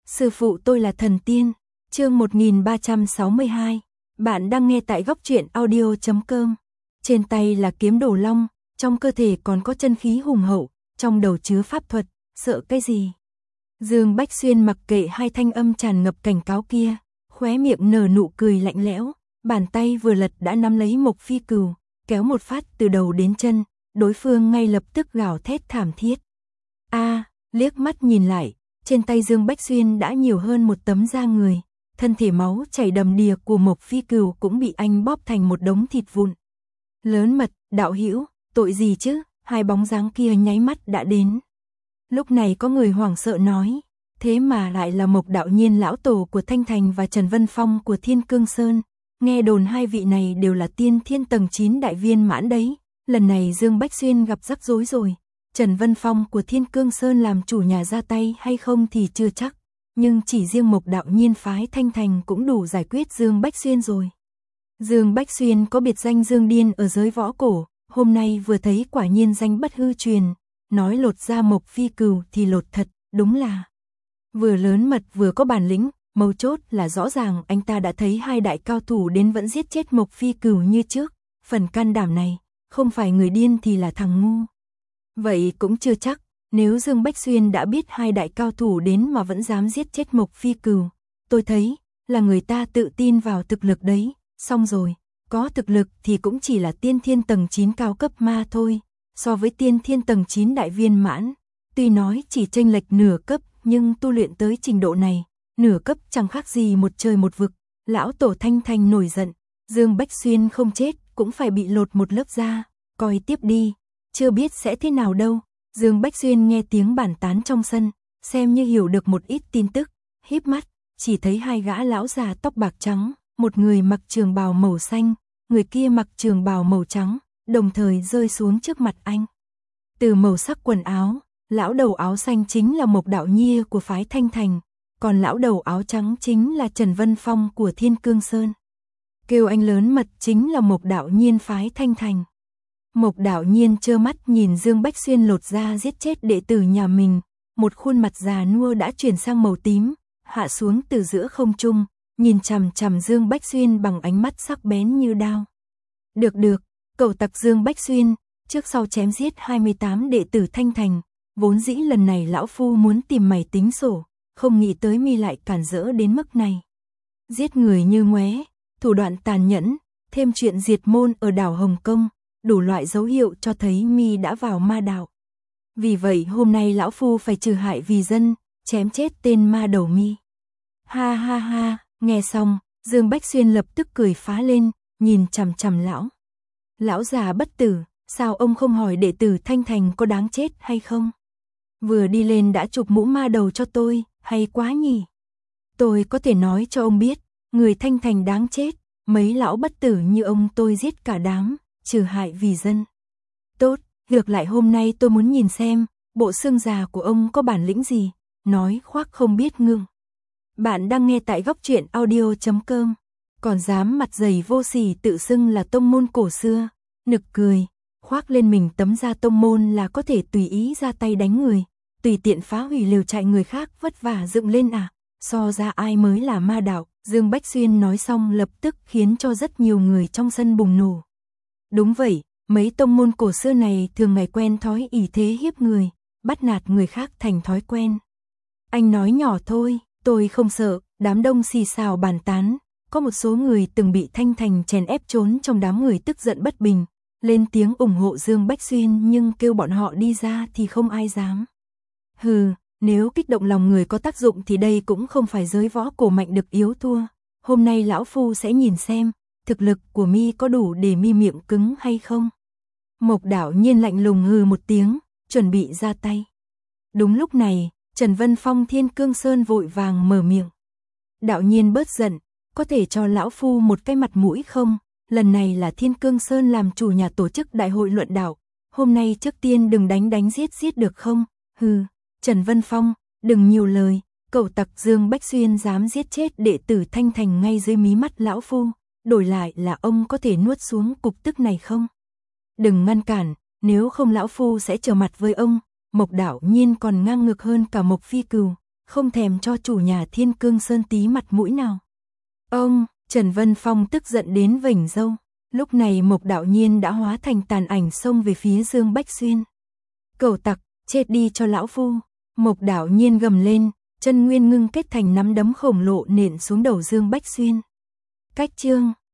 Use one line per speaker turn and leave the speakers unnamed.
Sư phụ tôi là thần tiên. Chương 1362. Bạn đang nghe tại góc truyện audio.com. Trên tay là kiếm đồ long, trong cơ thể còn có chân khí hùng hậu, trong đầu chứa pháp thuật, sợ cái gì? Dương Bách Xuyên mặc kệ hai thanh âm tràn ngập cảnh cáo kia, khóe miệng nở nụ cười lạnh lẽo, bàn tay vừa lật đã nắm lấy Mộc Phi Cừu, kéo một phát từ đầu đến chân, đối phương ngay lập tức gào thét thảm thiết. Liếc mắt nhìn lại, trên tay Dương Bách Xuyên đã nhiều hơn một tấm da người, thân thể máu chảy đầm đìa của Mộc Phi Cừu cũng bị anh bóp thành một đống thịt vụn. Lớn mật, đạo hữu, tội gì chứ? Hai bóng dáng kia nháy mắt đã đến. Lúc này có người hoảng sợ nói, thế mà lại là Mộc Đạo Nhiên lão tổ của Thanh Thành và Trần Vân Phong của Thiên Cương Sơn. Nghe đồn hai vị này đều là tiên thiên tầng 9 đại viên mãn đấy. Lần này Dương Bách Xuyên gặp rắc rối rồi. Trần Vân Phong của Thiên Cương Sơn làm chủ nhà ra tay hay không thì chưa chắc, nhưng chỉ riêng Mộc Đạo Nhiên phái Thanh Thành cũng đủ giải quyết Dương Bách Xuyên rồi. Dương Bách Xuyên có biệt danh Dương Điên ở giới võ cổ, hôm nay vừa thấy quả nhiên danh bất hư truyền, nói lột ra Mộc Phi Cừu thì lột thật, đúng là vừa lớn mật vừa có bản lĩnh, mấu chốt là rõ ràng anh ta đã thấy hai đại cao thủ đến vẫn giết chết Mộc Phi Cừu như trước, phần can đảm này, không phải người điên thì là thằng ngu. Vậy cũng chưa chắc, nếu Dương Bách Xuyên đã biết hai đại cao thủ đến mà vẫn dám giết chết Mộc Phi Cừu, tôi thấy là người ta tự tin vào thực lực đấy, xong rồi, có thực lực thì cũng chỉ là tiên thiên tầng 9 cao cấp ma thôi, so với tiên thiên tầng 9 đại viên mãn, tuy nói chỉ chênh lệch nửa cấp, nhưng tu luyện tới trình độ này, nửa cấp chẳng khác gì một trời một vực. Lão tổ Thanh Thành nổi giận, Dương Bách Xuyên không chết cũng phải bị lột một lớp da, coi tiếp đi. Chưa biết sẽ thế nào đâu. Dương Bách Xuyên nghe tiếng bàn tán trong sân, xem như hiểu được một ít tin tức, híp mắt, chỉ thấy hai gã lão già tóc bạc trắng, một người mặc trường bào màu xanh, người kia mặc trường bào màu trắng, đồng thời rơi xuống trước mặt anh. Từ màu sắc quần áo, lão đầu áo xanh chính là Mộc Đạo Nhiên của phái Thanh Thành, còn lão đầu áo trắng chính là Trần Vân Phong của Thiên Cương Sơn. Kêu anh lớn mật chính là Mộc Đạo Nhiên phái Thanh Thành. Mộc Đạo Nhiên trơ mắt nhìn Dương Bách Xuyên lột da giết chết đệ tử nhà mình, một khuôn mặt già nua đã chuyển sang màu tím, hạ xuống từ giữa không trung, nhìn chằm chằm Dương Bách Xuyên bằng ánh mắt sắc bén như đao. Được, cậu tặc Dương Bách Xuyên, trước sau chém giết 28 đệ tử Thanh Thành, vốn dĩ lần này lão phu muốn tìm mày tính sổ, không nghĩ tới mi lại cản rỡ đến mức này. Giết người như ngoé, thủ đoạn tàn nhẫn, thêm chuyện diệt môn ở đảo Hồng Kông, đủ loại dấu hiệu cho thấy mi đã vào ma đạo. Vì vậy hôm nay lão phu phải trừ hại vì dân, chém chết tên ma đầu mi. Ha ha ha, nghe xong, Dương Bách Xuyên lập tức cười phá lên, nhìn chằm chằm lão. Lão già bất tử, sao ông không hỏi đệ tử Thanh Thành có đáng chết hay không? Vừa đi lên đã chụp mũ ma đầu cho tôi, hay quá nhỉ? Tôi có thể nói cho ông biết, người Thanh Thành đáng chết, mấy lão bất tử như ông tôi giết cả đám, trừ hại vì dân. Tốt, ngược lại hôm nay tôi muốn nhìn xem, bộ xương già của ông có bản lĩnh gì, nói khoác không biết ngượng. Bạn đang nghe tại góc truyện audio.com, còn dám mặt dày vô sỉ tự xưng là tông môn cổ xưa, nực cười, khoác lên mình tấm da tông môn là có thể tùy ý ra tay đánh người, tùy tiện phá hủy lều trại người khác vất vả dựng lên à, so ra ai mới là ma đạo. Dương Bách Xuyên nói xong lập tức khiến cho rất nhiều người trong sân bùng nổ. Đúng vậy, mấy tông môn cổ xưa này thường ngày quen thói ỷ thế hiếp người, bắt nạt người khác thành thói quen. Anh nói nhỏ thôi, tôi không sợ, đám đông xì xào bàn tán, có một số người từng bị Thanh Thành chèn ép trốn trong đám người tức giận bất bình, lên tiếng ủng hộ Dương Bách Xuyên nhưng kêu bọn họ đi ra thì không ai dám. Hừ, nếu kích động lòng người có tác dụng thì đây cũng không phải giới võ cổ mạnh được yếu thua, hôm nay lão phu sẽ nhìn xem thực lực của mi có đủ để mi miệng cứng hay không. Mộc Đạo Nhiên lạnh lùng hừ một tiếng, chuẩn bị ra tay. Đúng lúc này, Trần Vân Phong Thiên Cương Sơn vội vàng mở miệng. Đạo Nhiên bớt giận, có thể cho lão phu một cái mặt mũi không? Lần này là Thiên Cương Sơn làm chủ nhà tổ chức đại hội luận đạo, hôm nay trước tiên đừng đánh giết được không? Hừ, Trần Vân Phong, đừng nhiều lời, cậu tặc Dương Bách Xuyên dám giết chết đệ tử Thanh Thành ngay dưới mí mắt lão phu. Đổi lại là ông có thể nuốt xuống cục tức này không? Đừng ngăn cản, nếu không lão phu sẽ trở mặt với ông. Mộc Đạo Nhiên còn ngang ngược hơn cả Mộc Phi Cừu, không thèm cho chủ nhà Thiên Cương Sơn tí mặt mũi nào. Ông, Trần Vân Phong tức giận đến vểnh râu. Lúc này Mộc Đạo Nhiên đã hóa thành tàn ảnh xông về phía Dương Bách Xuyên. Cẩu tặc, chết đi cho lão phu. Mộc Đạo Nhiên gầm lên, chân nguyên ngưng kết thành nắm đấm khổng lồ nện xuống đầu Dương Bách Xuyên. Cách chương